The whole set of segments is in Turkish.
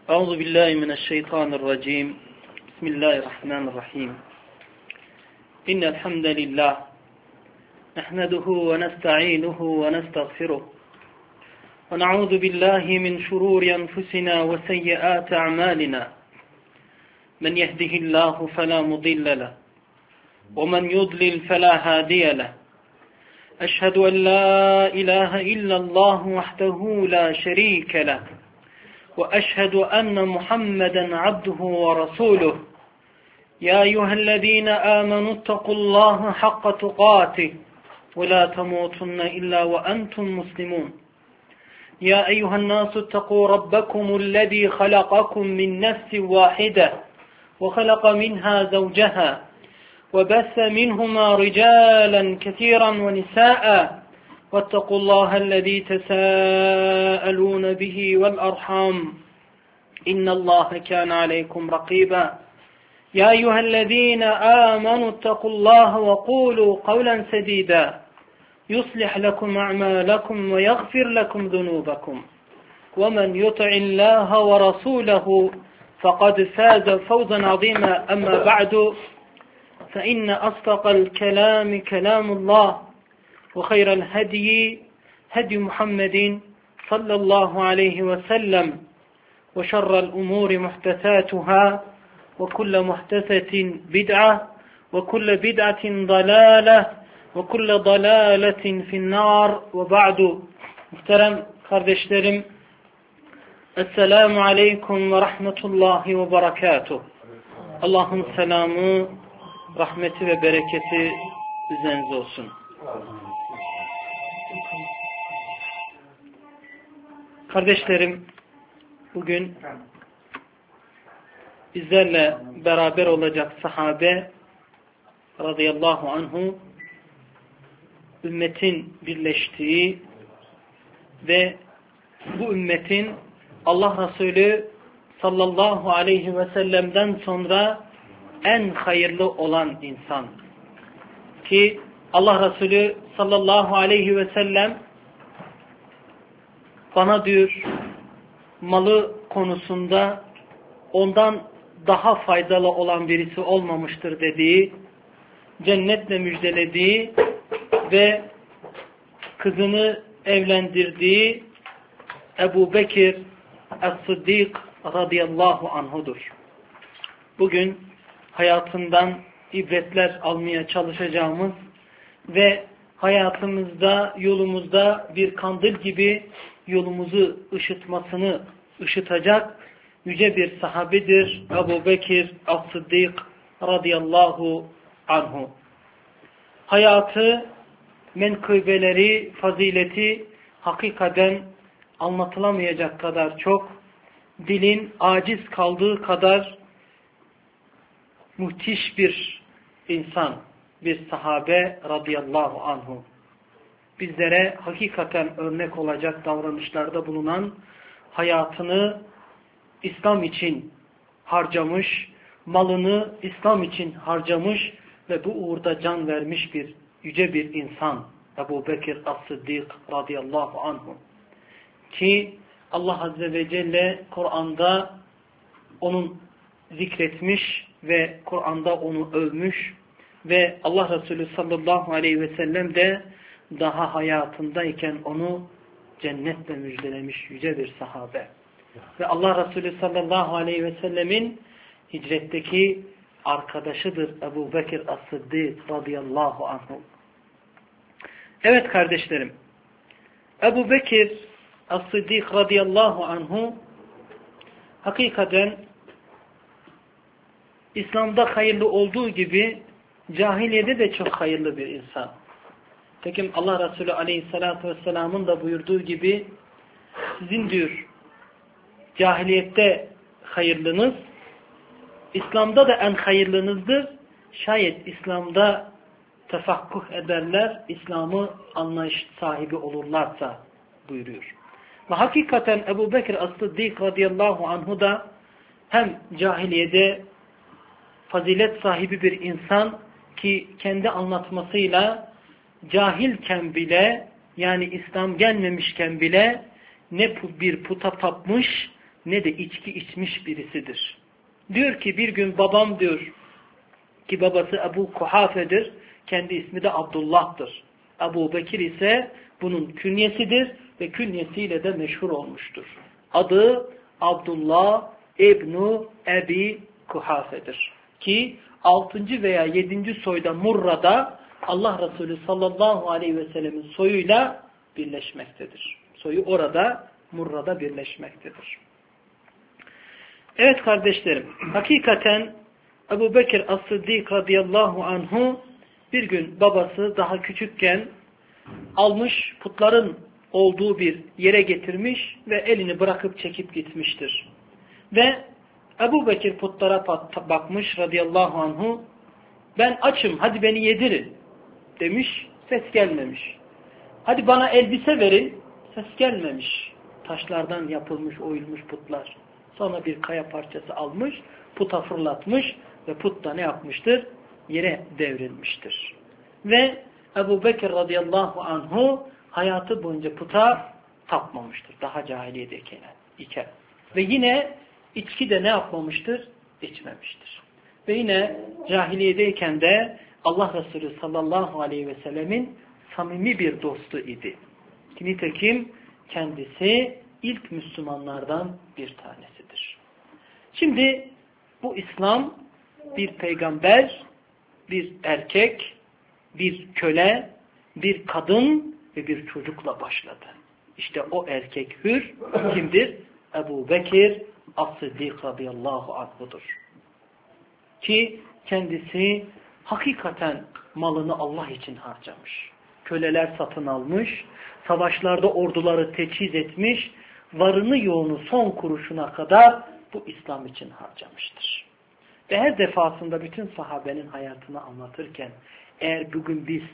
أعوذ بالله من الشيطان الرجيم بسم الله الرحمن الرحيم إن الحمد لله نحمده ونستعينه ونستغفره ونعوذ بالله من شرور أنفسنا وسيئات أعمالنا من يهده الله فلا مضل له ومن يضلل فلا هادي له أشهد أن لا إله إلا الله وحده لا شريك له وأشهد أن محمدا عبده ورسوله يا أيها الذين آمنوا اتقوا الله حق تقاته ولا تموتن إلا وأنتم مسلمون يا أيها الناس اتقوا ربكم الذي خلقكم من نفس واحدة وخلق منها زوجها وبث منهما رجالا كثيرا ونساء واتقوا الله الذي تساءلون به والأرحام إن الله كان عليكم رقيبا يا أيها الذين آمنوا اتقوا الله وقولوا قولا سديدا يصلح لكم أعمالكم ويغفر لكم ذنوبكم ومن يطع الله ورسوله فقد فاز فوزا عظيما أما بعد فإن أصدق الكلام كلام الله وخير الهدي هدي محمد صلى الله عليه وسلم وشر الأمور محدثاتها وكل محدثة بدعة وكل بدعة ضلالة وكل ضلالة في النار وبعد. Muhterem kardeşlerim, Esselamu Aleyküm ve Rahmetullahi ve Berekatuh. Allah'ın selamı, rahmeti ve bereketi üzerinize olsun. Kardeşlerim, bugün bizlerle beraber olacak sahabe radıyallahu anhu, ümmetin birleştiği ve bu ümmetin Allah Resulü sallallahu aleyhi ve sellem'den sonra en hayırlı olan insan. Ki Allah Resulü sallallahu aleyhi ve sellem bana diyor, malı konusunda ondan daha faydalı olan birisi olmamıştır dediği, cennetle müjdelediği ve kızını evlendirdiği Ebu Bekir Es-Sıddık radıyallahu anhudur. Bugün hayatından ibretler almaya çalışacağımız ve hayatımızda, yolumuzda bir kandil gibi yolumuzu ışıtacak yüce bir sahabedir Ebu Bekir Es-Sıddık radıyallahu anhu. Hayatı, menkıbeleri, fazileti hakikaten anlatılamayacak kadar çok, dilin aciz kaldığı kadar müthiş bir insan, bir sahabe radıyallahu anhu. Bizlere hakikaten örnek olacak davranışlarda bulunan, hayatını İslam için harcamış, malını İslam için harcamış ve bu uğurda can vermiş bir yüce bir insan Ebu Bekir Es-Sıddık radıyallahu anhu. Ki Allah Azze ve Celle Kur'an'da onun zikretmiş ve Kur'an'da onu övmüş ve Allah Resulü sallallahu aleyhi ve sellem de daha hayatındayken onu cennetle müjdelemiş yüce bir sahabe. Ve Allah Resulü sallallahu aleyhi ve sellemin hicretteki arkadaşıdır Ebu Bekir Es-Sıddık radıyallahu anhu. Evet kardeşlerim, Ebu Bekir Es-Sıddık radıyallahu anhu hakikaten İslam'da hayırlı olduğu gibi cahiliyede de çok hayırlı bir insan. Tekim Allah Resulü aleyhissalatü vesselamın da buyurduğu gibi sizin diyor cahiliyette hayırlınız, İslam'da da en hayırlınızdır. Şayet İslam'da tefakkuh ederler, İslam'ı anlayış sahibi olurlarsa buyuruyor. Ve hakikaten Ebu Bekir Es-Sıddık radıyallahu anhu da hem cahiliyede fazilet sahibi bir insan ki kendi anlatmasıyla cahilken bile, yani İslam gelmemişken bile ne bir puta tapmış ne de içki içmiş birisidir. Diyor ki bir gün babam diyor ki babası Ebu Kuhafe'dir. Kendi ismi de Abdullah'tır. Ebu Bekir ise bunun künyesidir ve künyesiyle de meşhur olmuştur. Adı Abdullah İbn-i Ebi Kuhafe'dir. Ki 6. veya 7. soyda Murra'da Allah Resulü sallallahu aleyhi ve sellemin soyuyla birleşmektedir. Soyu orada Murra'da birleşmektedir. Evet kardeşlerim, hakikaten Ebu Bekir As-Sıddik radıyallahu anhu bir gün babası daha küçükken almış putların olduğu bir yere getirmiş ve elini bırakıp çekip gitmiştir. Ve Ebu Bekir putlara bakmış radıyallahu anhu, ben açım hadi beni yedirin demiş, ses gelmemiş. Hadi bana elbise verin, ses gelmemiş. Taşlardan yapılmış, oyulmuş putlar. Sonra bir kaya parçası almış, puta fırlatmış ve put da ne yapmıştır? Yere devrilmiştir. Ve Ebu Bekir radıyallahu anhu hayatı boyunca puta tapmamıştır. Daha cahiliyedeyken. Ve yine içki de ne yapmamıştır? İçmemiştir. Ve yine cahiliyedeyken de Allah Resulü sallallahu aleyhi ve sellemin samimi bir dostu idi. Nitekim kendisi ilk Müslümanlardan bir tanesidir. Şimdi bu İslam bir peygamber, bir erkek, bir köle, bir kadın ve bir çocukla başladı. İşte o erkek hür kimdir? Ebu Bekir As-Sıddik radıyallahu anhudur. Ki kendisi hakikaten malını Allah için harcamış. Köleler satın almış, savaşlarda orduları teçhiz etmiş, varını yoğunu son kuruşuna kadar bu İslam için harcamıştır. Ve her defasında bütün sahabenin hayatını anlatırken eğer bugün biz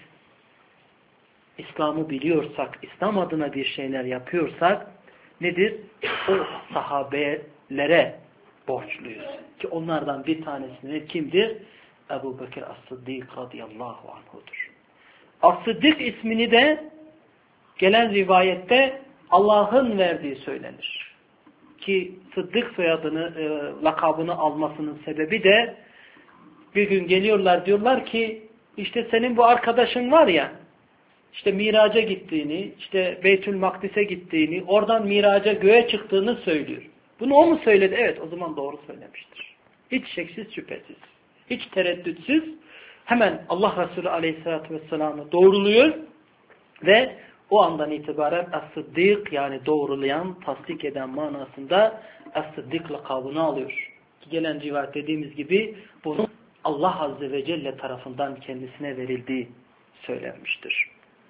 İslam'ı biliyorsak, İslam adına bir şeyler yapıyorsak nedir? O sahabelere borçluyuz. Ki onlardan bir tanesi kimdir? Ebu Bekir As-Sıddik radıyallahu anhudur. As-Sıddik ismini de gelen rivayette Allah'ın verdiği söylenir. Ki Sıddık soyadını, lakabını almasının sebebi de bir gün geliyorlar diyorlar ki işte senin bu arkadaşın var ya, işte miraca gittiğini, işte Beytül Makdis'e gittiğini, oradan miraca göğe çıktığını söylüyor. Bunu o mu söyledi? Evet, o zaman doğru söylemiştir. Hiç şeksiz şüphesiz, hiç tereddütsüz hemen Allah Resulü Aleyhisselatü Vesselam'ı doğruluyor ve o andan itibaren As-Sıddik yani doğrulayan, tasdik eden manasında As-Sıddik lakabını alıyor. Gelen rivayet dediğimiz gibi bunun Allah Azze ve Celle tarafından kendisine verildiği söylenmiştir.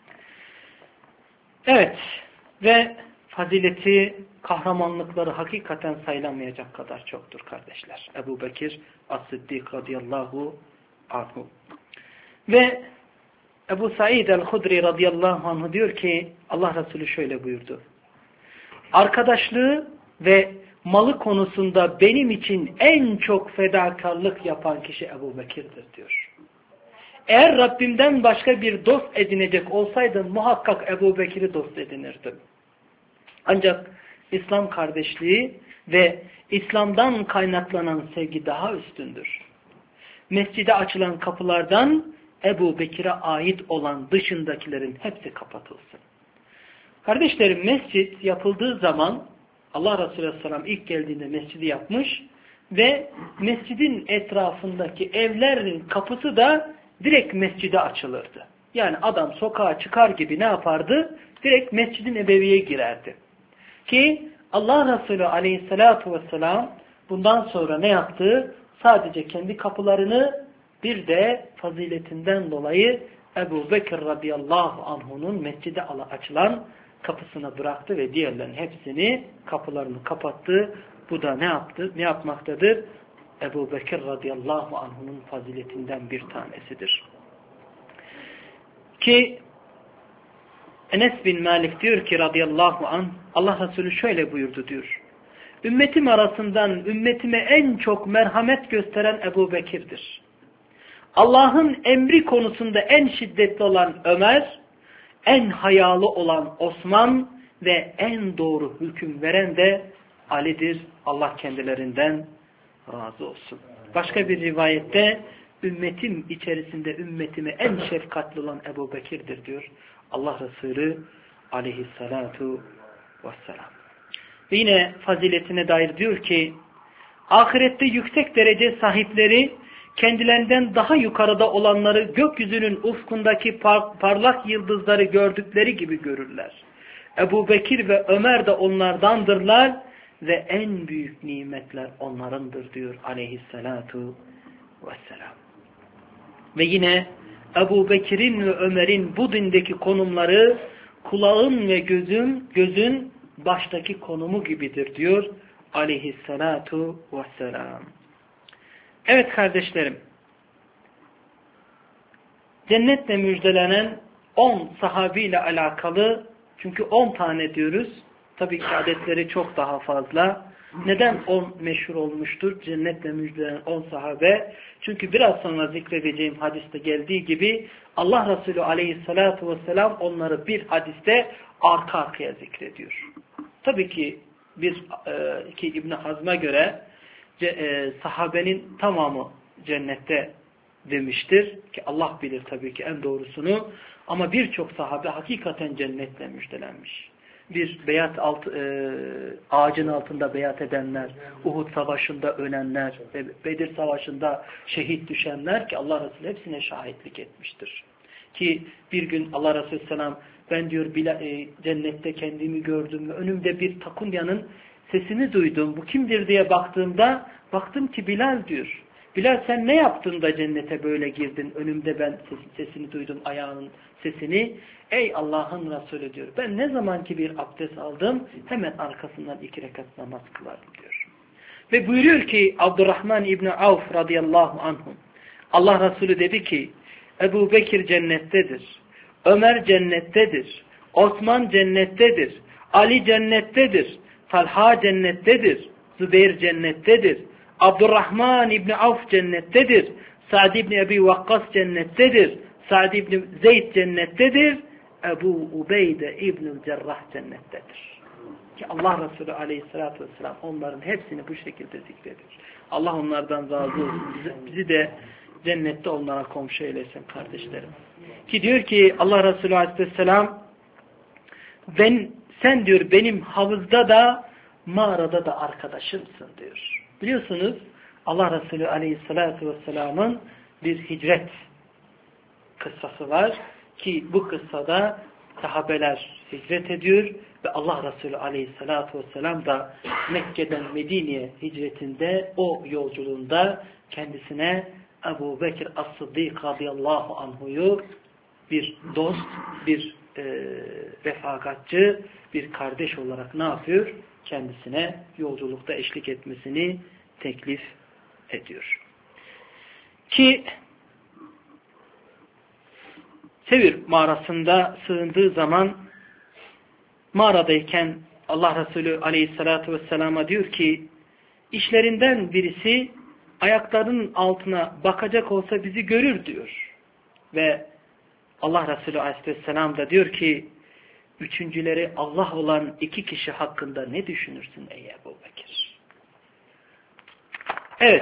Evet ve fazileti, kahramanlıkları hakikaten sayılamayacak kadar çoktur kardeşler. Ebu Bekir As-Sıddik radıyallahu anhu. Ve Ebu Said el-Hudri radıyallahu anh diyor ki Allah Resulü şöyle buyurdu. Arkadaşlığı ve malı konusunda benim için en çok fedakarlık yapan kişi Ebu Bekir'dir diyor. Eğer Rabbimden başka bir dost edinecek olsaydım muhakkak Ebu Bekir'i dost edinirdim. Ancak İslam kardeşliği ve İslam'dan kaynaklanan sevgi daha üstündür. Mescide açılan kapılardan Ebu Bekir'e ait olan dışındakilerin hepsi kapatılsın. Kardeşlerim, mescit yapıldığı zaman Allah Resulü Aleyhisselam ilk geldiğinde mescidi yapmış ve mescidin etrafındaki evlerin kapısı da direkt mescide açılırdı. Yani adam sokağa çıkar gibi ne yapardı? Direkt Mescid-i Nebevi'ye girerdi. Ki Allah Resulü Aleyhisselatü Vesselam bundan sonra ne yaptı? Sadece kendi kapılarını bir de faziletinden dolayı Ebu Bekir radıyallahu anhu'nun mescide açılan kapısına bıraktı ve diğerlerin hepsini kapılarını kapattı. Bu da ne yaptı? Ne yapmaktadır? Ebu Bekir radıyallahu anhu'nun faziletinden bir tanesidir. Ki Enes bin Malik diyor ki radıyallahu anh Allah Resulü şöyle buyurdu diyor. Ümmetim arasından ümmetime en çok merhamet gösteren Ebu Bekir'dir. Allah'ın emri konusunda en şiddetli olan Ömer, en hayalı olan Osman ve en doğru hüküm veren de Ali'dir. Allah kendilerinden razı olsun. Başka bir rivayette ümmetim içerisinde ümmetime en şefkatli olan Ebu Bekir'dir diyor Allah Resulü aleyhissalatu vesselam. Ve yine faziletine dair diyor ki ahirette yüksek derece sahipleri kendilerinden daha yukarıda olanları gökyüzünün ufkundaki parlak yıldızları gördükleri gibi görürler. Ebu Bekir ve Ömer de onlardandırlar ve en büyük nimetler onlarındır diyor aleyhissalatu vesselam. Ve yine Ebu Bekir'in ve Ömer'in bu dindeki konumları kulağın ve gözün baştaki konumu gibidir diyor aleyhissalatu vesselam. Evet kardeşlerim, cennetle müjdelenen 10 sahabiyle alakalı, çünkü 10 tane diyoruz, tabii ki adetleri çok daha fazla. Neden 10 meşhur olmuştur? Cennetle müjdelenen 10 sahabe. Çünkü biraz sonra zikredeceğim hadiste geldiği gibi Allah Resulü aleyhissalatu vesselam onları bir hadiste arka arkaya zikrediyor. Tabii ki İbn Hazm'a göre sahabenin tamamı cennette demiştir ki Allah bilir tabii ki en doğrusunu, ama birçok sahabe hakikaten cennetle müjdelenmiş. Bir ağacın altında beyat edenler, Uhud savaşında ölenler, Bedir savaşında şehit düşenler ki Allah Resulü hepsine şahitlik etmiştir. Ki bir gün Allah Resulü selam, ben diyor cennette kendimi gördüm ve önümde bir takunyanın sesini duydum. Bu kimdir diye baktığımda baktım ki Bilal diyor. Bilal sen ne yaptın da cennete böyle girdin? Önümde ben sesini duydum, ayağının sesini. Ey Allah'ın Resulü diyor. Ben ne zaman ki bir abdest aldım hemen arkasından 2 rekat namaz kılardım diyor. Ve buyuruyor ki Abdurrahman İbni Avf radıyallahu anhum. Allah Resulü dedi ki Ebu Bekir cennettedir. Ömer cennettedir. Osman cennettedir. Ali cennettedir. Talha cennettedir. Zübeyir cennettedir. Abdurrahman İbni Avf cennettedir. Sa'd İbni Ebi Vakkas cennettedir. Sa'd İbni Zeyd cennettedir. Ebu Ubeyde İbnül Cerrah cennettedir. Ki Allah Resulü aleyhissalatü vesselam onların hepsini bu şekilde zikrediyor. Allah onlardan razı olsun. Bizi de cennette onlara komşu eylesin kardeşlerim. Ki diyor ki Allah Resulü aleyhisselam sen diyor benim havuzda da mağarada da arkadaşımsın diyor. Biliyorsunuz Allah Resulü aleyhissalatu vesselamın bir hicret kıssası var ki bu kıssada sahabeler hicret ediyor ve Allah Resulü aleyhissalatu vesselam da Mekke'den Medine'ye hicretinde o yolculuğunda kendisine Ebu Bekir As-Sıddık radıyallahu anhu'yu bir dost, bir refakatçı, bir kardeş olarak ne yapıyor? Kendisine yolculukta eşlik etmesini teklif ediyor. Ki Sevir mağarasında sığındığı zaman mağaradayken Allah Resulü aleyhissalatu vesselama diyor ki işlerinden birisi ayaklarının altına bakacak olsa bizi görür diyor. Ve Allah Resulü aleyhisselam da diyor ki üçüncüleri Allah olan 2 kişi hakkında ne düşünürsün ey Ebu Bekir? Evet.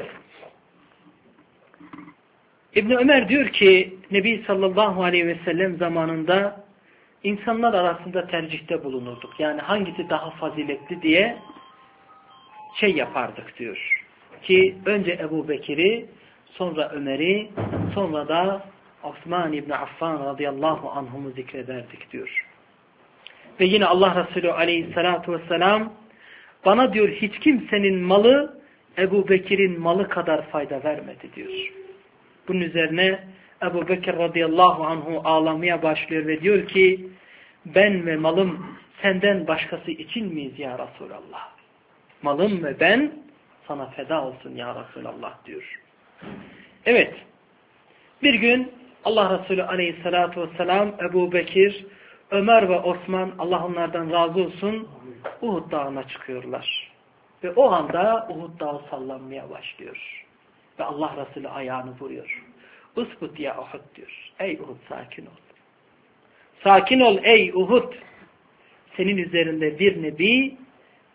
İbn Ömer diyor ki Nebi sallallahu aleyhi ve sellem zamanında insanlar arasında tercihte bulunurduk. Yani hangisi daha faziletli diye yapardık diyor. Ki önce Ebu Bekir'i, sonra Ömer'i, sonra da Osman İbni Affan radıyallahu anhum'u zikrederdik diyor. Ve yine Allah Resulü aleyhissalatu vesselam bana diyor hiç kimsenin malı Ebu Bekir'in malı kadar fayda vermedi diyor. Bunun üzerine Ebu Bekir radıyallahu anhu ağlamaya başlıyor ve diyor ki ben ve malım senden başkası için miyiz ya Resulallah? Malım ve ben sana feda olsun ya Resulallah diyor. Evet. Bir gün Allah Resulü aleyhissalatu vesselam Ebu Bekir, Ömer ve Osman Allah onlardan razı olsun Uhud dağına çıkıyorlar. Ve o anda Uhud dağı sallanmaya başlıyor. Ve Allah Resulü ayağını vuruyor. Usbut ya Uhud diyor. Ey Uhud sakin ol. Sakin ol ey Uhud. Senin üzerinde bir nebi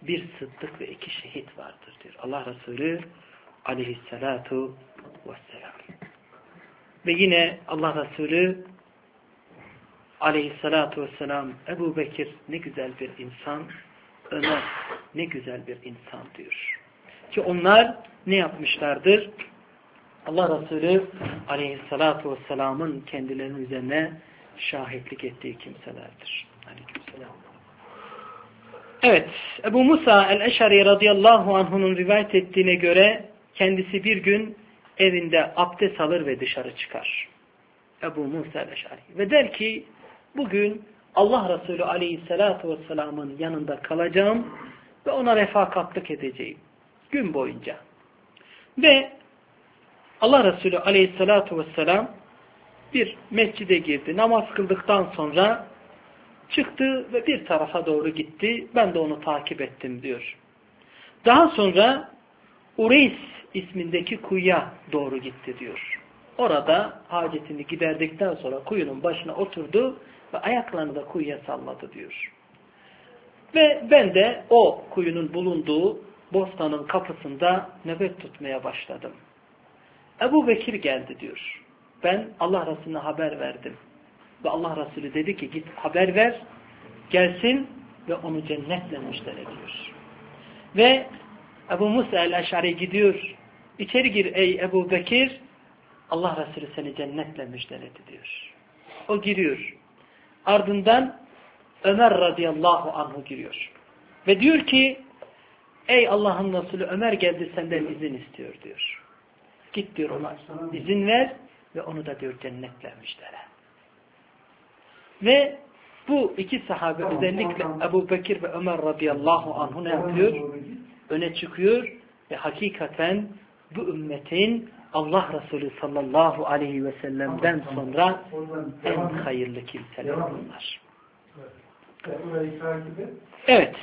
bir sıddık ve 2 şehit vardır diyor Allah Resulü aleyhissalatu vesselam. Ve yine Allah Resulü aleyhissalatu vesselam Ebu Bekir ne güzel bir insan, Ömer ne güzel bir insan diyor. Ki onlar ne yapmışlardır? Allah Resulü aleyhissalatu vesselamın kendilerinin üzerine şahitlik ettiği kimselerdir. Aleykümselam. Evet, Ebu Musa el-Eş'ari radıyallahu anh'unun rivayet ettiğine göre kendisi bir gün evinde abdest alır ve dışarı çıkar. Ebu Musa el-Eş'ari. Ve der ki bugün Allah Resulü aleyhissalatu vesselamın yanında kalacağım ve ona refakatlık edeceğim. Gün boyunca. Ve Allah Resulü aleyhissalatu vesselam bir mescide girdi. Namaz kıldıktan sonra çıktı ve bir tarafa doğru gitti. Ben de onu takip ettim diyor. Daha sonra Ureys ismindeki kuyuya doğru gitti diyor. Orada hacetini giderdikten sonra kuyunun başına oturdu ve ayaklarını da kuyuya salladı diyor. Ve ben de o kuyunun bulunduğu bostanın kapısında nöbet tutmaya başladım. Ebu Bekir geldi diyor. Ben Allah Resulüne haber verdim. Ve Allah Resulü dedi ki git haber ver, gelsin ve onu cennetle müjdele ediyor. Ve Ebu Musa el-Eş'ari gidiyor. İçeri gir ey Ebu Bekir, Allah Resulü seni cennetle müjdeledi diyor. O giriyor. Ardından Ömer radıyallahu anh'u giriyor. Ve diyor ki ey Allah'ın Resulü Ömer geldi senden izin istiyor diyor. Git diyor ona izin ver ve onu da diyor cennetle müjdele. Ve bu 2 sahabe özellikle Ebu Bekir ve Ömer radıyallahu anh'u ne yapıyor? Öne çıkıyor ve hakikaten bu ümmetin Allah Resulü sallallahu aleyhi ve sellem'den sonra en hayırlı kimseler bunlar. Evet.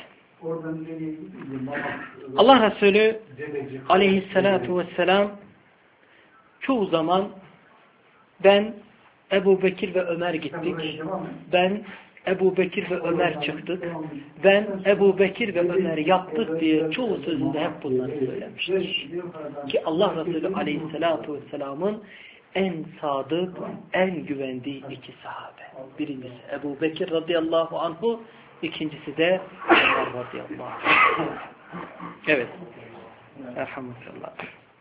Allah Resulü aleyhissalatu vesselam çoğu zaman ben Ebu Bekir ve Ömer gittik. Ben Ebu Bekir ve Ömer çıktık. Ben Ebu Bekir ve Ömer yaptık diye çoğu sözünde hep bunları söylemiştir. Ki Allah Resulü aleyhissalatu vesselamın en sadık, en güvendiği 2 sahabe. Birincisi Ebu Bekir radıyallahu anhu, ikincisi de Ömer radıyallahu anhu. Evet. Elhamdülillah.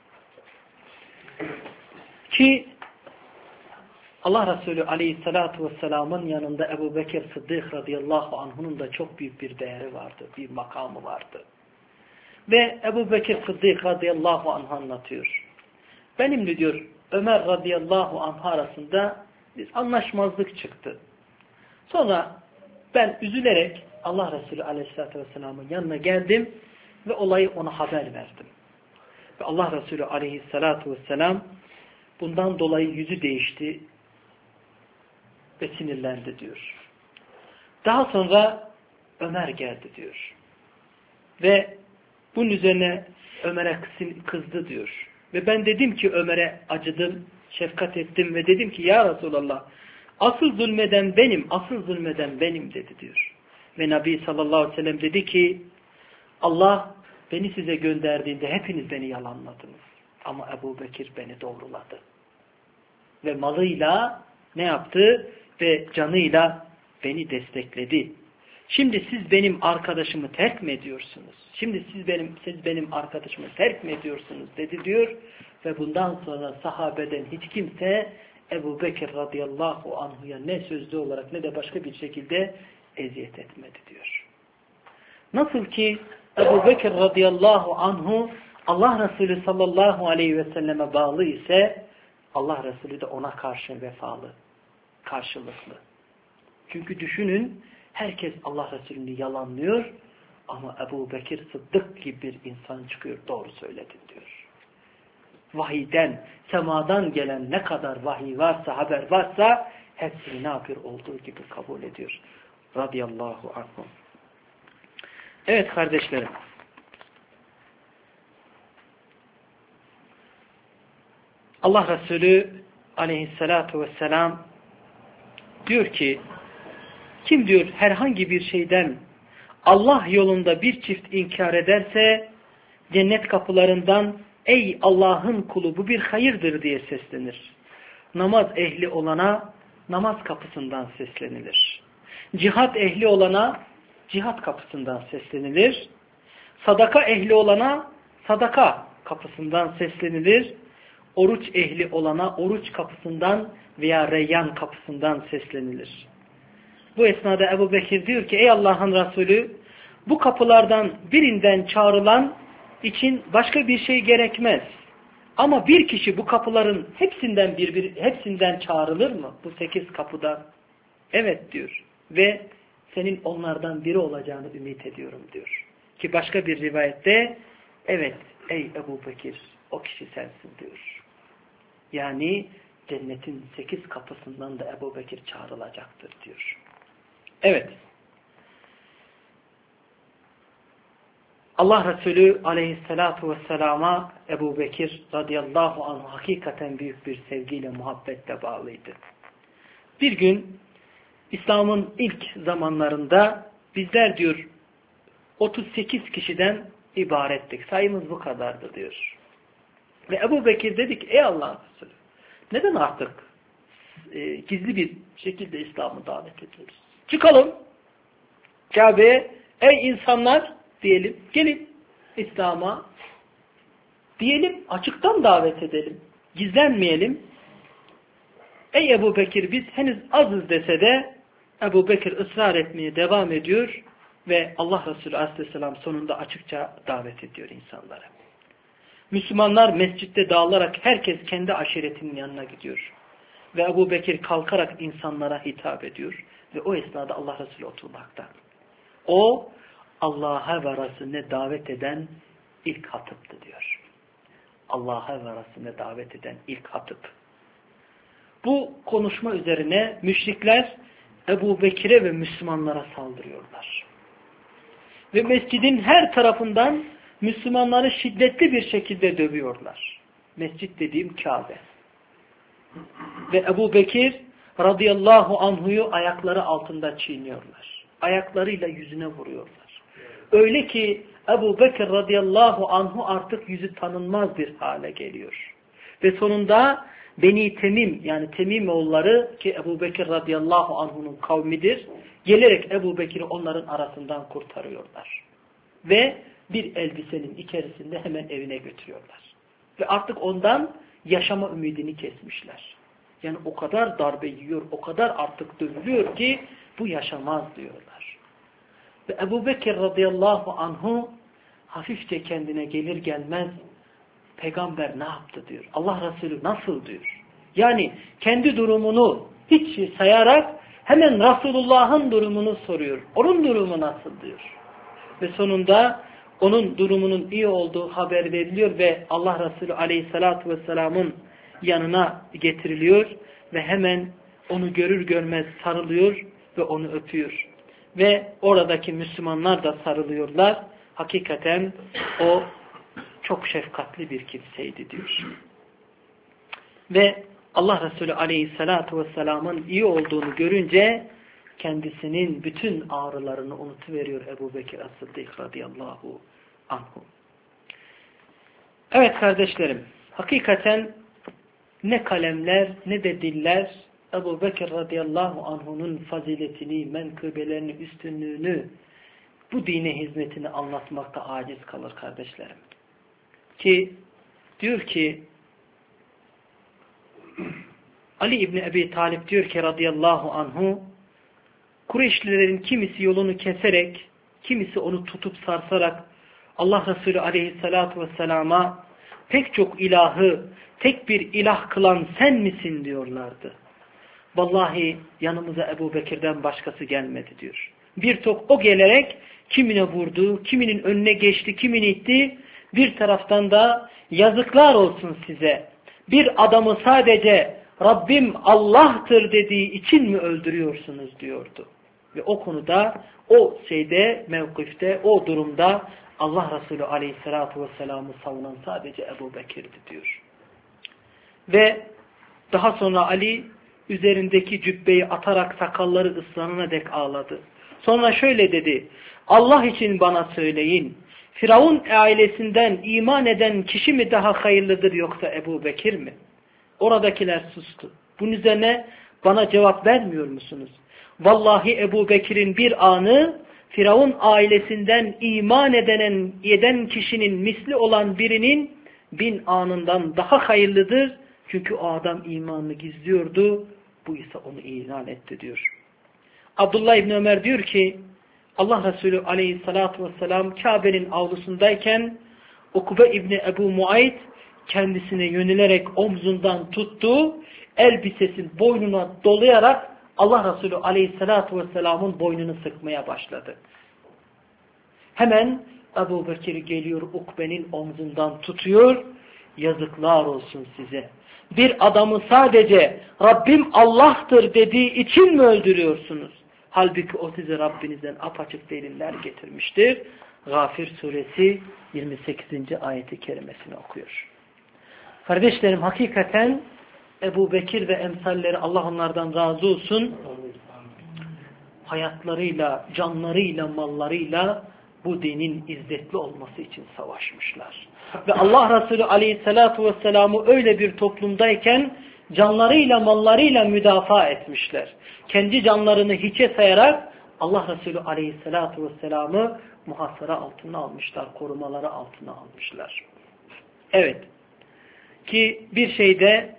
Ki Allah Resulü aleyhissalatu vesselamın yanında Ebu Bekir Sıddık radıyallahu anh'unun da çok büyük bir değeri vardı, bir makamı vardı. Ve Ebu Bekir Sıddık radıyallahu anh anlatıyor. Benimle diyor Ömer radıyallahu anh arasında bir anlaşmazlık çıktı. Sonra ben üzülerek Allah Resulü aleyhissalatu vesselamın yanına geldim ve olayı ona haber verdim. Ve Allah Resulü aleyhissalatu vesselam bundan dolayı yüzü değişti ve sinirlendi diyor. Daha sonra Ömer geldi diyor. Ve bunun üzerine Ömer'e kızdı diyor. Ve ben dedim ki Ömer'e acıdım, şefkat ettim ve dedim ki ya Resulallah asıl zulmeden benim, asıl zulmeden benim dedi diyor. Ve Nabi sallallahu aleyhi ve sellem dedi ki Allah beni size gönderdiğinde hepiniz beni yalanladınız. Ama Ebu Bekir beni doğruladı. Ve malıyla ne yaptı? Ve canıyla beni destekledi. Şimdi siz benim arkadaşımı terk mi ediyorsunuz? Şimdi siz benim arkadaşımı terk mi ediyorsunuz? Dedi diyor. Ve bundan sonra sahabeden hiç kimse Ebu Bekir radıyallahu anhu'ya ne sözlü olarak ne de başka bir şekilde eziyet etmedi diyor. Nasıl ki Ebu Bekir radıyallahu anhu Allah Resulü sallallahu aleyhi ve selleme bağlı ise Allah Resulü de ona karşı vefalı, karşılıklı. Çünkü düşünün herkes Allah Resulü'nü yalanlıyor ama Ebu Bekir Sıddık gibi bir insan çıkıyor doğru söyledin diyor. Vahiyden, semadan gelen ne kadar vahiy varsa, haber varsa hepsini ne yapıyor? Olduğu gibi kabul ediyor. Radiyallahu anhu. Evet kardeşlerim. Allah Resulü aleyhissalatu vesselam diyor ki kim diyor herhangi bir şeyden Allah yolunda bir çift inkar ederse cennet kapılarından ey Allah'ın kulu bu bir hayırdır diye seslenir. Namaz ehli olana namaz kapısından seslenilir. Cihat ehli olana cihat kapısından seslenilir. Sadaka ehli olana sadaka kapısından seslenilir. Oruç ehli olana oruç kapısından veya Reyyan kapısından seslenilir. Bu esnada Ebu Bekir diyor ki ey Allah'ın Resulü bu kapılardan birinden çağrılan için başka bir şey gerekmez. Ama bir kişi bu kapıların hepsinden çağrılır mı? Bu 8 kapıdan. Evet diyor. Ve senin onlardan biri olacağını ümit ediyorum diyor. Ki başka bir rivayette evet ey Ebu Bekir o kişi sensin diyor. Yani cennetin 8 kapısından da Ebu Bekir çağrılacaktır diyor. Evet. Allah Resulü aleyhissalatu vesselama Ebu Bekir radıyallahu anh hakikaten büyük bir sevgiyle, muhabbetle bağlıydı. Bir gün İslam'ın ilk zamanlarında bizler diyor 38 kişiden ibarettik. Sayımız bu kadardı diyor. Ve Ebu Bekir dedik ey Allah Resulü neden artık gizli bir şekilde İslam'ı davet ediyoruz? Çıkalım Kabe'ye ey insanlar diyelim gelin İslam'a diyelim açıktan davet edelim. Gizlenmeyelim. Ey Ebu Bekir biz henüz azız dese de Ebu Bekir ısrar etmeye devam ediyor ve Allah Resulü Aleyhisselam sonunda açıkça davet ediyor insanları. Müslümanlar mescitte dağılarak herkes kendi aşiretinin yanına gidiyor. Ve Ebu Bekir kalkarak insanlara hitap ediyor. Ve o esnada Allah Resulü oturmakta. O Allah'a ve Resulüne davet eden ilk hatıptı diyor. Allah'a ve Resulüne davet eden ilk hatıp. Bu konuşma üzerine müşrikler Ebu Bekir'e ve Müslümanlara saldırıyorlar. Ve mescidin her tarafından Müslümanları şiddetli bir şekilde dövüyorlar. Mescid dediğim Kabe. Ve Ebu Bekir radıyallahu anhu'yu ayakları altında çiğniyorlar. Ayaklarıyla yüzüne vuruyorlar. Öyle ki Ebu Bekir radıyallahu anhu artık yüzü tanınmaz bir hale geliyor. Ve sonunda Beni Temim yani Temim oğulları ki Ebu Bekir radıyallahu anhu'nun kavmidir. Gelerek Ebu Bekir'i onların arasından kurtarıyorlar. Ve bir elbisenin içerisinde hemen evine götürüyorlar. Ve artık ondan yaşama ümidini kesmişler. Yani o kadar darbe yiyor, o kadar artık dövülüyor ki bu yaşamaz diyorlar. Ve Ebu Bekir radıyallahu anhu hafifçe kendine gelir gelmez peygamber ne yaptı diyor. Allah Resulü nasıl diyor. Yani kendi durumunu hiç sayarak hemen Resulullah'ın durumunu soruyor. Onun durumu nasıl diyor. Ve sonunda onun durumunun iyi olduğu haber veriliyor ve Allah Resulü aleyhissalatu vesselamın yanına getiriliyor ve hemen onu görür görmez sarılıyor ve onu öpüyor. Ve oradaki Müslümanlar da sarılıyorlar. Hakikaten o çok şefkatli bir kimseydi diyor. Ve Allah Resulü aleyhissalatu vesselamın iyi olduğunu görünce kendisinin bütün ağrılarını unutuveriyor Ebu Bekir As-Sıddık radıyallahu anhu. Evet kardeşlerim, hakikaten ne kalemler ne de diller Ebu Bekir radıyallahu anhu'nun faziletini, menkıbelerini, üstünlüğünü, bu dine hizmetini anlatmakta aciz kalır kardeşlerim. Ki diyor ki Ali İbni Ebi Talib diyor ki radıyallahu anhu Kureyşlilerin kimisi yolunu keserek, kimisi onu tutup sarsarak Allah Resulü aleyhissalatu vesselama pek çok ilahı tek bir ilah kılan sen misin diyorlardı. Vallahi yanımıza Ebu Bekir'den başkası gelmedi diyor. Bir tok o gelerek kimine vurdu, kiminin önüne geçti, kimini itti. Bir taraftan da yazıklar olsun size. Bir adamı sadece Rabbim Allah'tır dediği için mi öldürüyorsunuz diyordu. Ve o konuda, o mevkifte, o durumda Allah Resulü aleyhissalatu vesselam'ı savunan sadece Ebu Bekir'di diyor. Ve daha sonra Ali üzerindeki cübbeyi atarak sakalları ıslanana dek ağladı. Sonra şöyle dedi. Allah için bana söyleyin. Firavun ailesinden iman eden kişi mi daha hayırlıdır yoksa Ebu Bekir mi? Oradakiler sustu. Bunun üzerine bana cevap vermiyor musunuz? Vallahi Ebu Bekir'in bir anı Firavun ailesinden iman eden kişinin misli olan birinin 1000 anından daha hayırlıdır. Çünkü o adam imanını gizliyordu. Bu ise onu ilan etti diyor. Abdullah İbni Ömer diyor ki Allah Resulü aleyhissalatu vesselam Kabe'nin avlusundayken Ukbe İbni Ebu Muayt kendisine yönelerek omzundan tuttu. Elbisesinin boynuna dolayarak Allah Resulü aleyhissalatu vesselamın boynunu sıkmaya başladı. Hemen Ebu Bekir geliyor Ukbe'nin omzundan tutuyor. Yazıklar olsun size. Bir adamı sadece Rabbim Allah'tır dediği için mi öldürüyorsunuz? Halbuki o size Rabbinizden apaçık deliller getirmiştir. Gafir suresi 28. ayeti kerimesini okuyor. Kardeşlerim hakikaten Ebu Bekir ve emsalleri Allah onlardan razı olsun. Hayatlarıyla, canlarıyla, mallarıyla bu dinin izzetli olması için savaşmışlar. Ve Allah Resulü aleyhissalatu vesselam'ı öyle bir toplumdayken canlarıyla, mallarıyla müdafaa etmişler. Kendi canlarını hiçe sayarak Allah Resulü aleyhissalatu vesselam'ı muhasara altına almışlar, korumaları altına almışlar. Evet. Ki bir şeyde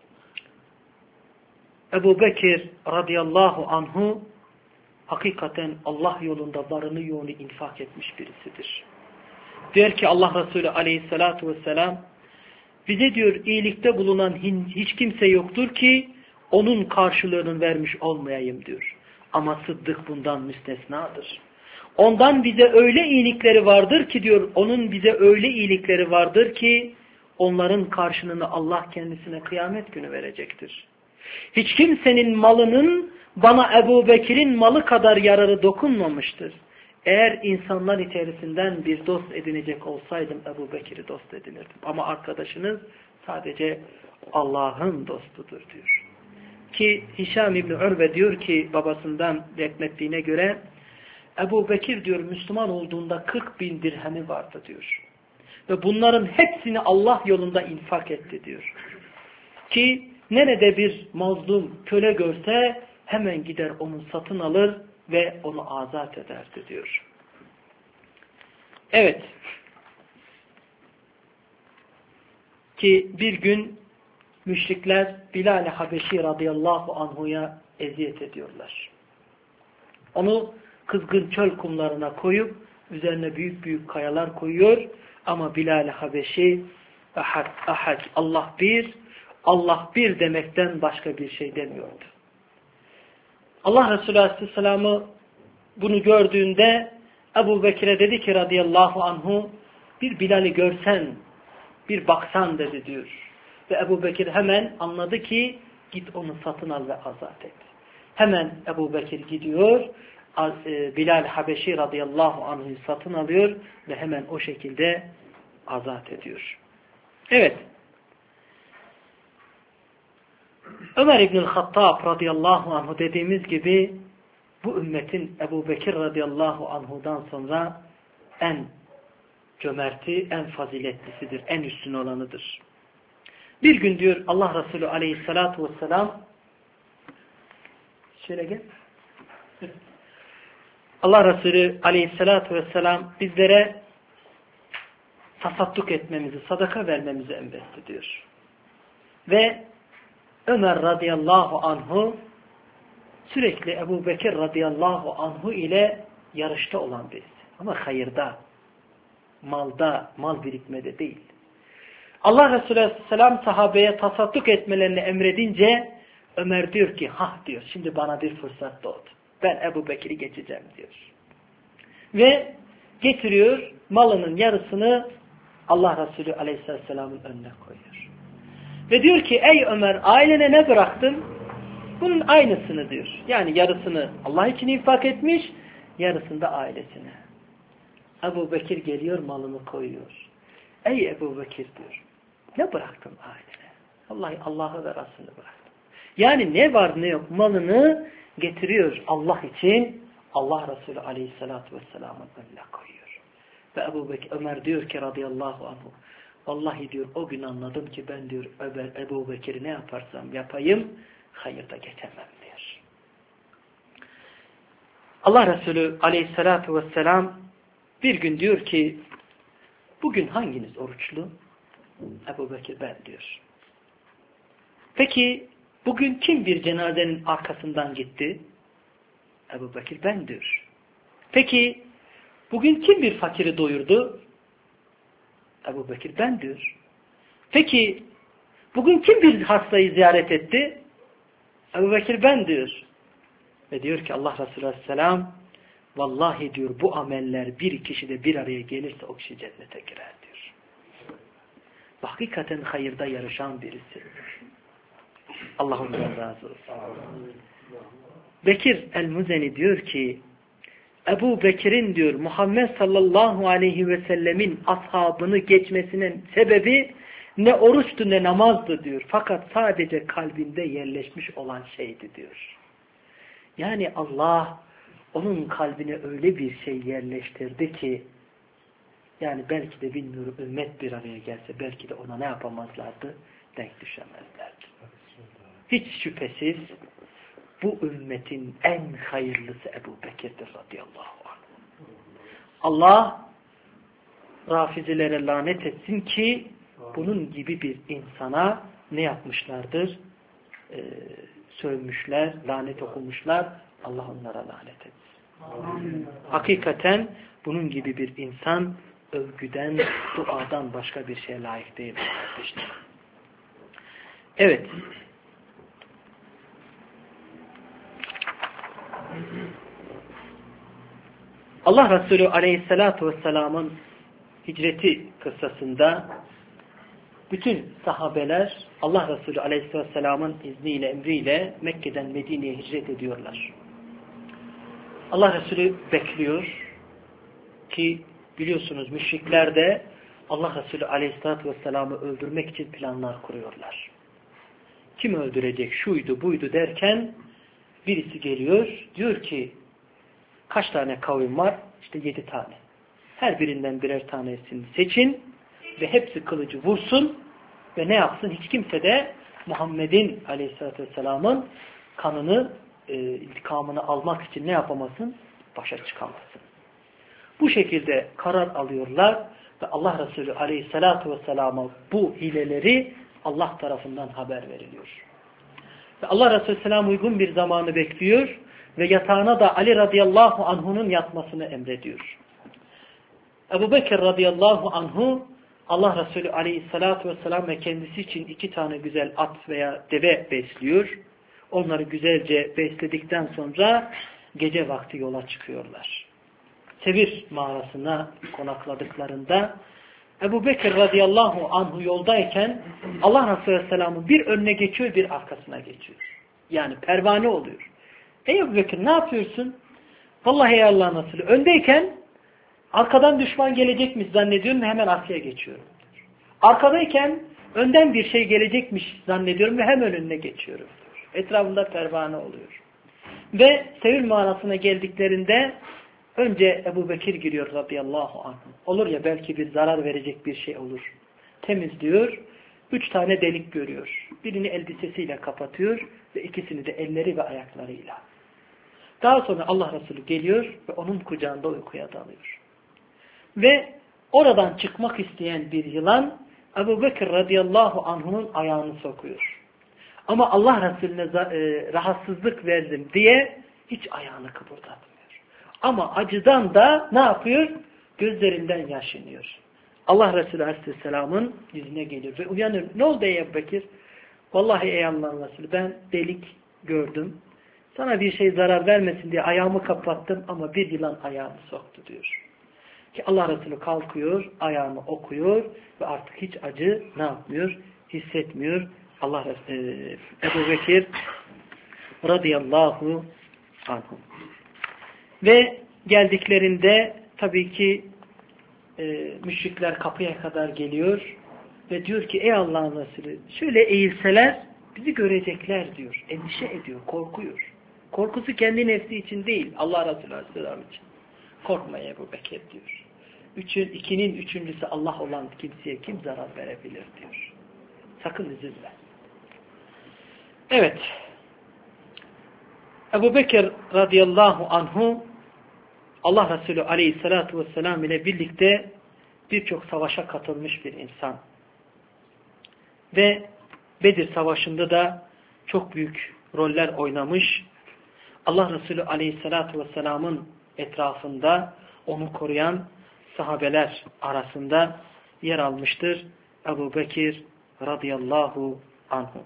Ebu Bekir radıyallahu anhu hakikaten Allah yolunda varını yoğunu infak etmiş birisidir. Der ki Allah Resulü aleyhissalatu vesselam bize diyor iyilikte bulunan hiç kimse yoktur ki onun karşılığını vermiş olmayayım diyor. Ama Sıddık bundan müstesnadır. Ondan bize öyle iyilikleri vardır ki diyor onun bize öyle iyilikleri vardır ki onların karşılığını Allah kendisine kıyamet günü verecektir. Hiç kimsenin malının bana Ebu Bekir'in malı kadar yararı dokunmamıştır. Eğer insanlar içerisinden bir dost edinecek olsaydım Ebu Bekir'i dost edinirdim. Ama arkadaşınız sadece Allah'ın dostudur diyor. Ki Hişam İbni Urve diyor ki babasından naklettiğine göre Ebu Bekir diyor Müslüman olduğunda 40.000 dirhemi vardı diyor. Ve bunların hepsini Allah yolunda infak etti diyor. Ki nerede bir mazlum köle görse hemen gider onu satın alır ve onu azat ederdi diyor. Evet. Ki bir gün müşrikler Bilal-i Habeşi radıyallahu anhu'ya eziyet ediyorlar. Onu kızgın çöl kumlarına koyup üzerine büyük büyük kayalar koyuyor ama Bilal-i Habeşi ahad, ahad, Allah bir demekten başka bir şey demiyordu. Allah Resulü Aleyhisselam'ı bunu gördüğünde Ebu Bekir'e dedi ki radıyallahu anhu bir Bilal'i görsen bir baksan dedi diyor. Ve Ebu Bekir hemen anladı ki git onu satın al ve azat et. Hemen Ebu Bekir gidiyor Bilal Habeşi radıyallahu anh'ı satın alıyor ve hemen o şekilde azat ediyor. Evet. Ömer İbnül Hattab radıyallahu anhu dediğimiz gibi bu ümmetin Ebu Bekir radıyallahu anhu'dan sonra en cömerti, en faziletlisidir, en üstün olanıdır. Bir gün diyor Allah Resulü aleyhissalatu vesselam şöyle gel. Allah Resulü aleyhissalatu vesselam bizlere tasadduk etmemizi, sadaka vermemizi emretti diyor. Ve Ömer radıyallahu anhu sürekli Ebu Bekir radıyallahu anhu ile yarışta olan birisi. Ama hayırda, malda, mal birikmede değil. Allah Resulü aleyhisselam sahabeye tasadduk etmelerini emredince Ömer diyor ki diyor şimdi bana bir fırsat doğdu. Ben Ebu Bekir'i geçeceğim diyor. Ve getiriyor malının yarısını Allah Resulü aleyhisselamın önüne koyuyor. Ve diyor ki ey Ömer ailene ne bıraktın? Bunun aynısını diyor. Yani yarısını Allah için infak etmiş, yarısını da ailesine. Ebu Bekir geliyor malını koyuyor. Ey Ebu Bekir diyor. Ne bıraktın ailene? Allah'ı ve Resulü'nü bıraktın. Yani ne var ne yok malını getiriyor Allah için Allah Resulü aleyhissalatu vesselamın önüne koyuyor. Ve Ömer diyor ki radıyallahu anhu, vallahi diyor o gün anladım ki ben diyor Ebu Bekir'i ne yaparsam yapayım hayırda geçemem diyor. Allah Resulü aleyhissalatu vesselam bir gün diyor ki bugün hanginiz oruçlu? Ebu Bekir ben diyor. Peki bugün kim bir cenazenin arkasından gitti? Ebu Bekir ben diyor. Peki bugün kim bir fakiri doyurdu? Ebu Bekir ben diyor. Peki bugün kim bir hastayı ziyaret etti? Ebu Bekir ben diyor. Ve diyor ki Allah Resulü Aleyhisselam vallahi diyor bu ameller bir kişide bir araya gelirse o kişi cennete girer diyor. Hakikaten hayırda yarışan birisi. Allah ondan razı olsun. Bekir el-Muzeni diyor ki Ebu Bekir'in diyor Muhammed sallallahu aleyhi ve sellemin ashabını geçmesinin sebebi ne oruçtu ne namazdı diyor. Fakat sadece kalbinde yerleşmiş olan şeydi diyor. Yani Allah onun kalbine öyle bir şey yerleştirdi ki yani belki de bilmiyorum ümmet bir araya gelse belki de ona ne yapamazlardı? Denk düşemezlerdi. Hiç şüphesiz bu ümmetin en hayırlısı Ebu Bekir'dir radıyallahu anh. Allah Rafizilere lanet etsin ki bunun gibi bir insana ne yapmışlardır? Sövmüşler, lanet okumuşlar. Allah onlara lanet etsin. Hakikaten bunun gibi bir insan övgüden, duadan başka bir şeye layık değil. Evet. Allah Resulü Aleyhisselatü Vesselam'ın hicreti kıssasında bütün sahabeler Allah Resulü Aleyhisselatü Vesselam'ın izniyle, emriyle Mekke'den Medine'ye hicret ediyorlar. Allah Resulü bekliyor ki biliyorsunuz müşrikler de Allah Resulü Aleyhisselatü Vesselam'ı öldürmek için planlar kuruyorlar. Kim öldürecek, şuydu buydu derken birisi geliyor, diyor ki kaç tane kavim var? İşte 7 tane. Her birinden birer tanesini seçin ve hepsi kılıcı vursun ve ne yapsın? Hiç kimse de Muhammed'in Aleyhisselatü Vesselam'ın kanını, intikamını almak için ne yapamasın? Başa çıkamasın. Bu şekilde karar alıyorlar ve Allah Resulü Aleyhisselatü Vesselam'a bu hileleri Allah tarafından haber veriliyor. Ve Allah Resulü Aleyhisselam uygun bir zamanı bekliyor ve yatağına da Ali radıyallahu anhu'nun yatmasını emrediyor. Ebu Bekir radıyallahu anhu Allah Resulü aleyhissalatu vesselam ve kendisi için 2 tane güzel at veya deve besliyor. Onları güzelce besledikten sonra gece vakti yola çıkıyorlar. Sevir mağarasına konakladıklarında Ebu Bekir radıyallahu anhu yoldayken Allah Resulü aleyhisselamın bir önüne geçiyor bir arkasına geçiyor. Yani pervane oluyor. Ey Ebu Bekir ne yapıyorsun? Vallahi ey Allah'ın Resulü öndeyken arkadan düşman gelecekmiş zannediyorum ve hemen arkaya geçiyorum. Arkadayken önden bir şey gelecekmiş zannediyorum ve hemen önüne geçiyorum. Etrafında pervane oluyor. Ve Sevir mağarasına geldiklerinde önce Ebu Bekir giriyor radıyallahu anh. Olur ya belki bir zarar verecek bir şey olur. Temizliyor. 3 tane delik görüyor. Birini elbisesiyle kapatıyor ve ikisini de elleri ve ayaklarıyla. Daha sonra Allah Resulü geliyor ve onun kucağında uykuya dalıyor. Ve oradan çıkmak isteyen bir yılan Ebu Bekir radıyallahu anh'unun ayağını sokuyor. Ama Allah Resulüne rahatsızlık verdim diye hiç ayağını kıpırdatmıyor. Ama acıdan da ne yapıyor? Gözlerinden yaş iniyor. Allah Resulü aleyhisselamın yüzüne geliyor ve uyanıyor. Ne oldu ey Ebu Bekir? Vallahi ey Allah'ın Resulü ben delik gördüm. Sana bir şey zarar vermesin diye ayağımı kapattım ama bir yılan ayağımı soktu diyor. Ki Allah Resulü kalkıyor, ayağını okuyor ve artık hiç acı ne yapmıyor? Hissetmiyor. Allah Resulü Ebu Bekir radıyallahu anhu. Ve geldiklerinde tabii ki müşrikler kapıya kadar geliyor ve diyor ki ey Allah'ın Resulü şöyle eğilseler bizi görecekler diyor. Endişe ediyor, korkuyor. Korkusu kendi nefsi için değil. Allah Resulü Aleyhisselam için. Korkma Ebu Bekir diyor. İkinin üçüncüsü Allah olan kimseye kim zarar verebilir diyor. Sakın üzülme. Evet. Ebu Bekir radıyallahu anhu Allah Resulü aleyhissalatu vesselam ile birlikte birçok savaşa katılmış bir insan. Ve Bedir Savaşı'nda da çok büyük roller oynamış. Allah Resulü aleyhissalatu vesselamın etrafında onu koruyan sahabeler arasında yer almıştır. Ebu Bekir radıyallahu anhu.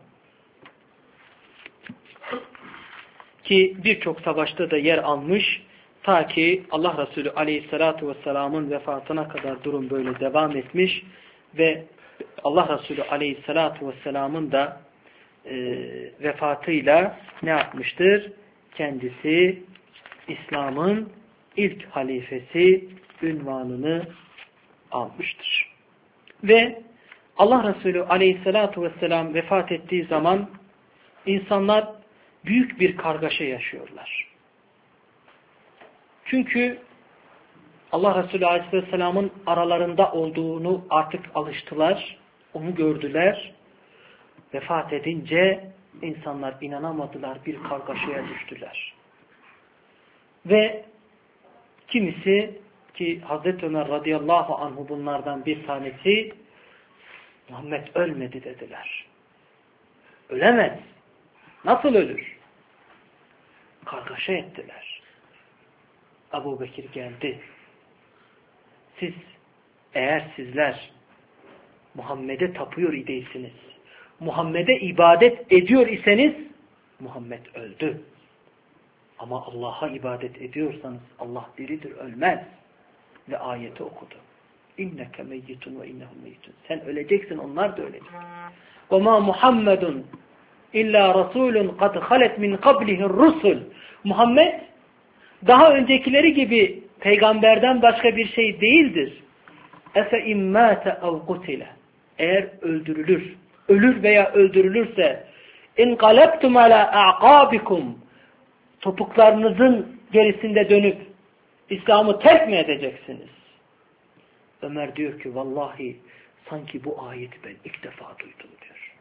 Ki birçok savaşta da yer almış. Ta ki Allah Resulü aleyhissalatu vesselamın vefatına kadar durum böyle devam etmiş. Ve Allah Resulü aleyhissalatu vesselamın da vefatıyla ne yapmıştır? Kendisi İslam'ın ilk halifesi ünvanını almıştır. Ve Allah Resulü aleyhissalatu vesselam vefat ettiği zaman insanlar büyük bir kargaşa yaşıyorlar. Çünkü Allah Resulü aleyhisselamın aralarında olduğunu artık alıştılar, onu gördüler. Vefat edince insanlar inanamadılar, bir kargaşaya düştüler. Ve kimisi ki Hazreti Ömer radıyallahu anhu bunlardan bir tanesi, Muhammed ölmedi dediler. Ölemez. Nasıl ölür? Kargaşa ettiler. Ebu Bekir geldi. Eğer sizler Muhammed'e tapıyor ideysiniz, Muhammed'e ibadet ediyor iseniz Muhammed öldü. Ama Allah'a ibadet ediyorsanız Allah diridir, ölmez. Ve ayeti okudu. İnneke meyyitun ve innehum meyyitun. Sen öleceksin, onlar da ölecek. وَمَا مُحَمَّدٌ İlla rasulun kad halet min qablihir rusul. Muhammed daha öncekileri gibi peygamberden başka bir şey değildir. Efe immâte ev kutile. Eğer ölür veya öldürülürse inqalabtum ala a'qabikum. Topuklarınızın gerisinde dönüp İslam'ı terk mi edeceksiniz? Ömer diyor ki vallahi sanki bu ayeti ben ilk defa duydum diyor.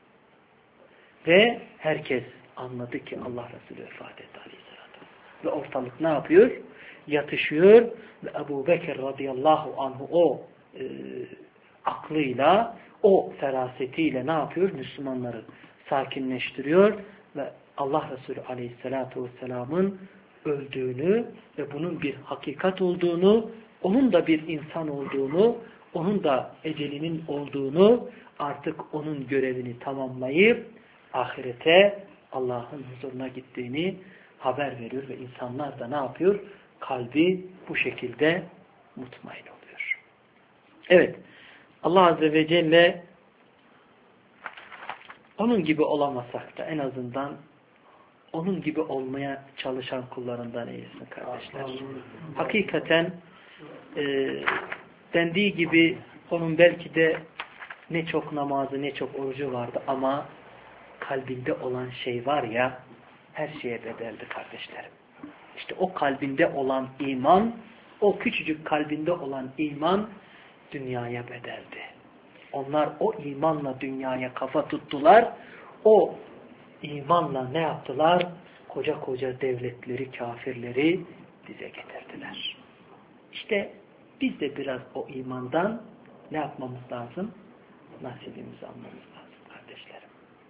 Ve herkes anladı ki Allah Resulü vefat etti aleyhissalatü. Ve ortalık ne yapıyor? Yatışıyor ve Ebu Bekir radıyallahu anhu o aklıyla, o ferasetiyle ne yapıyor? Müslümanları sakinleştiriyor ve Allah Resulü aleyhissalatu vesselamın öldüğünü ve bunun bir hakikat olduğunu, onun da bir insan olduğunu, onun da ecelinin olduğunu, artık onun görevini tamamlayıp ahirete Allah'ın huzuruna gittiğini haber veriyor ve insanlar da ne yapıyor? Kalbi bu şekilde mutmain oluyor. Evet, Allah Azze ve Celle onun gibi olamasak da en azından onun gibi olmaya çalışan kullarından eylesin kardeşler. Hakikaten dendiği gibi onun belki de ne çok namazı ne çok orucu vardı ama kalbinde olan şey var ya her şeye bedeldi kardeşlerim. İşte o kalbinde olan iman, o küçücük kalbinde olan iman dünyaya bedeldi. Onlar o imanla dünyaya kafa tuttular. O imanla ne yaptılar? Koca koca devletleri, kafirleri dize getirdiler. İşte biz de biraz o imandan ne yapmamız lazım? Nasibimizi almamız lazım kardeşlerim.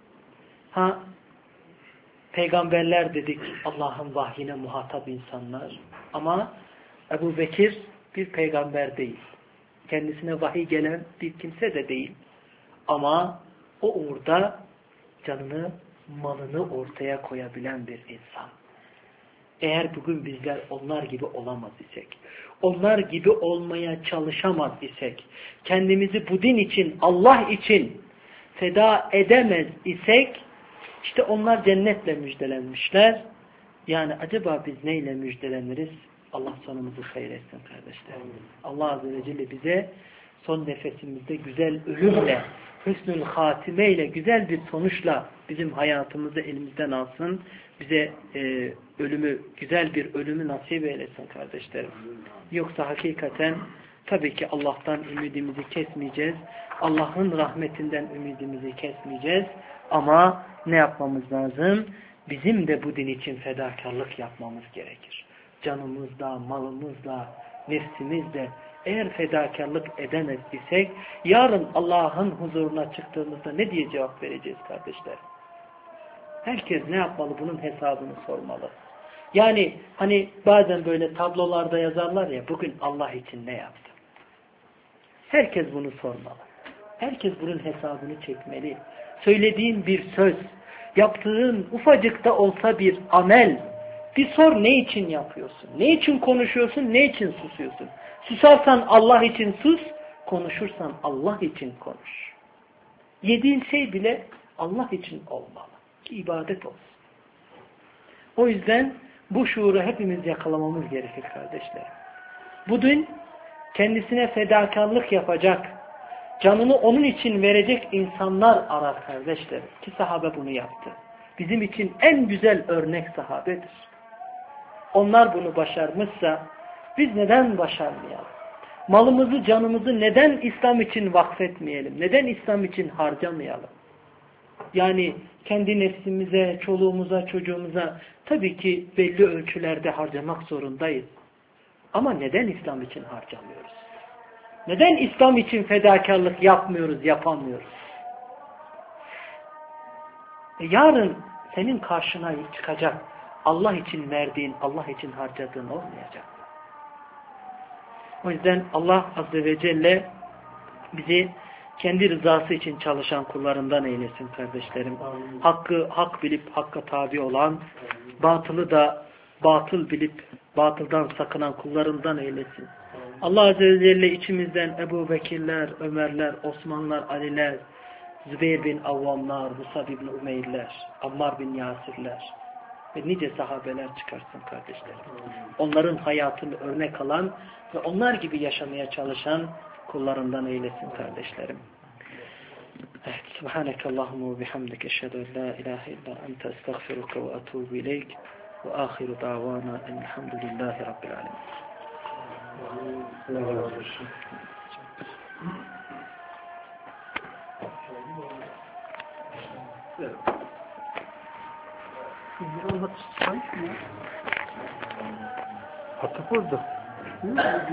Peygamberler dedik Allah'ın vahyine muhatap insanlar. Ama Ebu Bekir bir peygamber değil. Kendisine vahiy gelen bir kimse de değil. Ama o uğurda canını, malını ortaya koyabilen bir insan. Eğer bugün bizler onlar gibi olamaz isek, onlar gibi olmaya çalışamaz isek, kendimizi bu din için, Allah için feda edemez isek, işte onlar cennetle müjdelenmişler. Yani acaba biz neyle müjdeleniriz? Allah sonumuzu hayretsin kardeşler. Allah Azze ve Celle bize son nefesimizde güzel ölümle hüsnül hatime ile, güzel bir sonuçla bizim hayatımızı elimizden alsın. Bize ölümü, güzel bir ölümü nasip eylesin kardeşlerim. Yoksa hakikaten tabii ki Allah'tan ümidimizi kesmeyeceğiz. Allah'ın rahmetinden ümidimizi kesmeyeceğiz. Ama ne yapmamız lazım? Bizim de bu din için fedakarlık yapmamız gerekir. Canımızla, malımızla, nefsimizle eğer fedakarlık edemez isek yarın Allah'ın huzuruna çıktığımızda ne diye cevap vereceğiz kardeşler? Herkes ne yapmalı? Bunun hesabını sormalı. Yani hani bazen böyle tablolarda yazarlar ya, bugün Allah için ne yaptı? Herkes bunu sormalı. Herkes bunun hesabını çekmeli. Söylediğin bir söz, yaptığın ufacık da olsa bir amel, bir sor, ne için yapıyorsun? Ne için konuşuyorsun? Ne için susuyorsun? Susarsan Allah için sus, konuşursan Allah için konuş. Yediğin şey bile Allah için olmalı. Ki ibadet olsun. O yüzden bu şuuru hepimiz yakalamamız gerekir kardeşler. Bu din kendisine fedakarlık yapacak, canını onun için verecek insanlar arar kardeşler. Ki sahabe bunu yaptı. Bizim için en güzel örnek sahabedir. Onlar bunu başarmışsa biz neden başarmayalım? Malımızı, canımızı neden İslam için vakfetmeyelim? Neden İslam için harcamayalım? Yani kendi nefsimize, çoluğumuza, çocuğumuza tabii ki belli ölçülerde harcamak zorundayız. Ama neden İslam için harcamıyoruz? Neden İslam için fedakarlık yapmıyoruz, yapamıyoruz? Yarın senin karşına çıkacak Allah için verdiğin, Allah için harcadığın olmayacak. O yüzden Allah Azze ve Celle bizi kendi rızası için çalışan kullarından eylesin kardeşlerim. Hakkı hak bilip hakka tabi olan, batılı da batıl bilip batıldan sakınan kullarından eylesin. Allah Azze ve Celle içimizden Ebu Bekirler, Ömerler, Osmanlar, Aliler, Zübeyir bin Avvamlar, Musab bin Umeyrler, Ammar bin Yasirler ve nice sahabeler çıkarsın kardeşlerim. Onların hayatını örnek alan ve onlar gibi yaşamaya çalışan kullarından eylesin kardeşlerim. Evet, Subhaneke Allahumma ve bihamdike eşhedü en la ilahe illa ente estağfiruke ve etûbü ileyk ve ahiru davana elhamdülillahi rabbil alemin. Allah razı olsun. Hatı burada.